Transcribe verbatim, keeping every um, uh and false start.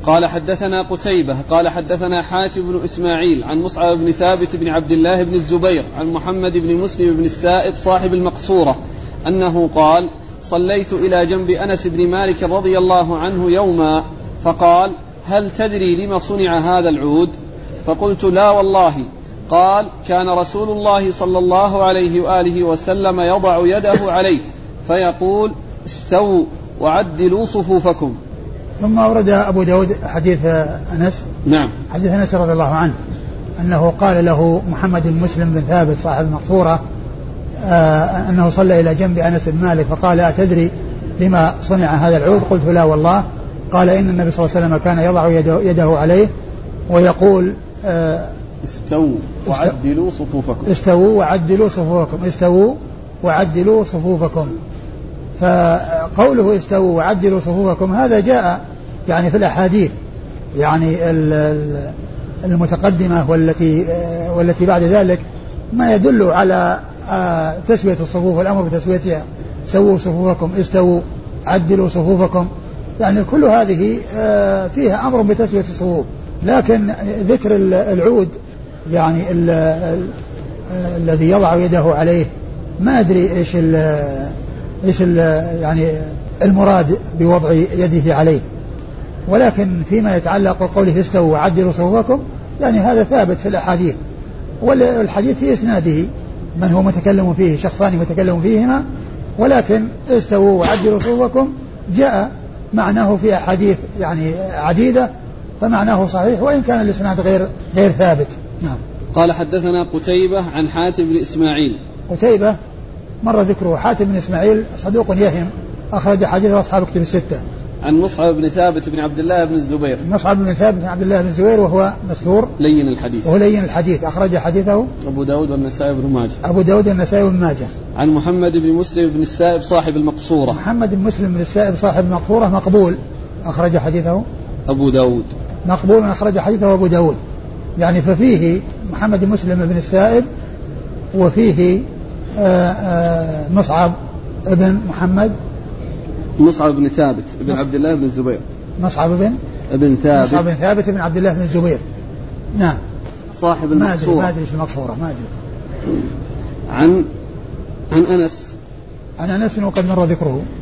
قال حدثنا قتيبة قال حدثنا حاتم بن إسماعيل عن مصعب بن ثابت بن عبد الله بن الزبير عن محمد بن مسلم بن السائب صاحب المقصورة أنه قال صليت إلى جنب أنس بن مالك رضي الله عنه يوما فقال هل تدري لما صنع هذا العود؟ فقلت لا والله. قال كان رسول الله صلى الله عليه وآله وسلم يضع يده عليه فيقول استووا وعدلوا صفوفكم. ثم أورد أبو داود حديث أنس. نعم. حديث أنس رضي الله عنه أنه قال له محمد بن مسلم بن ثابت صاحب المقصورة آه أنه صلى إلى جنب أنس بن مالك فقال أتدري لما صنع هذا العود؟ قلت لا والله. قال إن النبي صلى الله عليه وسلم كان يضع يده, يده عليه ويقول آه استووا وعدلوا صفوفكم. استووا وعدلوا صفوفكم استووا وعدلوا صفوفكم. فقوله استووا وعدلوا صفوفكم هذا جاء يعني في الأحاديث يعني المتقدمة والتي والتي بعد ذلك ما يدل على تسوية الصفوف والأمر بتسويتها. سووا صفوفكم استووا عدلوا صفوفكم يعني كل هذه فيها أمر بتسوية الصفوف. لكن ذكر العود يعني الذي يضع يده عليه ما أدري إيش ال إيش ال يعني المراد بوضع يده عليه. ولكن فيما يتعلق بقوله استووا وعدلوا صفوفكم يعني هذا ثابت في الأحاديث. والحديث في إسناده من هو متكلم فيه شخصان متكلم فيهما ولكن استووا وعدلوا صفوفكم جاء معناه في أحاديث يعني عديدة فمعناه صحيح وإن كان الإسناد غير غير ثابت. نعم. قال حدثنا قتيبة عن حاتم بن إسماعيل. قتيبة مر ذكره. حاتم بن إسماعيل صدوق يهم أخرج حديثه أصحاب كتب الستة. عن مصعب بن ثابت بن عبد الله بن الزبير. مصعب بن ثابت بن عبد الله بن الزبير وهو مستور لين الحديث. وهو لين الحديث أخرج حديثه أبو داود والنسائي بن ماجه. أبو داود والنسائي بن ماجه. عن محمد بن مسلم بن السائب صاحب المقصورة. محمد بن مسلم بن السائب صاحب المقصورة مقبول أخرج حديثه أبو داود. مقبول أخرج حديثه أبو داود يعني ففيه محمد بن مسلم بن السائب وفيه آآ آآ مصعب ابن محمد مصعب بن ثابت ابن عبد الله بن الزبير. مصعب بن ابن ثابت مصعب بن ثابت بن عبد الله بن الزبير. نعم. صاحب المقصورة. ما أدري في المقصورة ما أدري. عن عن أنس. عن أنس وقد مر ذكره.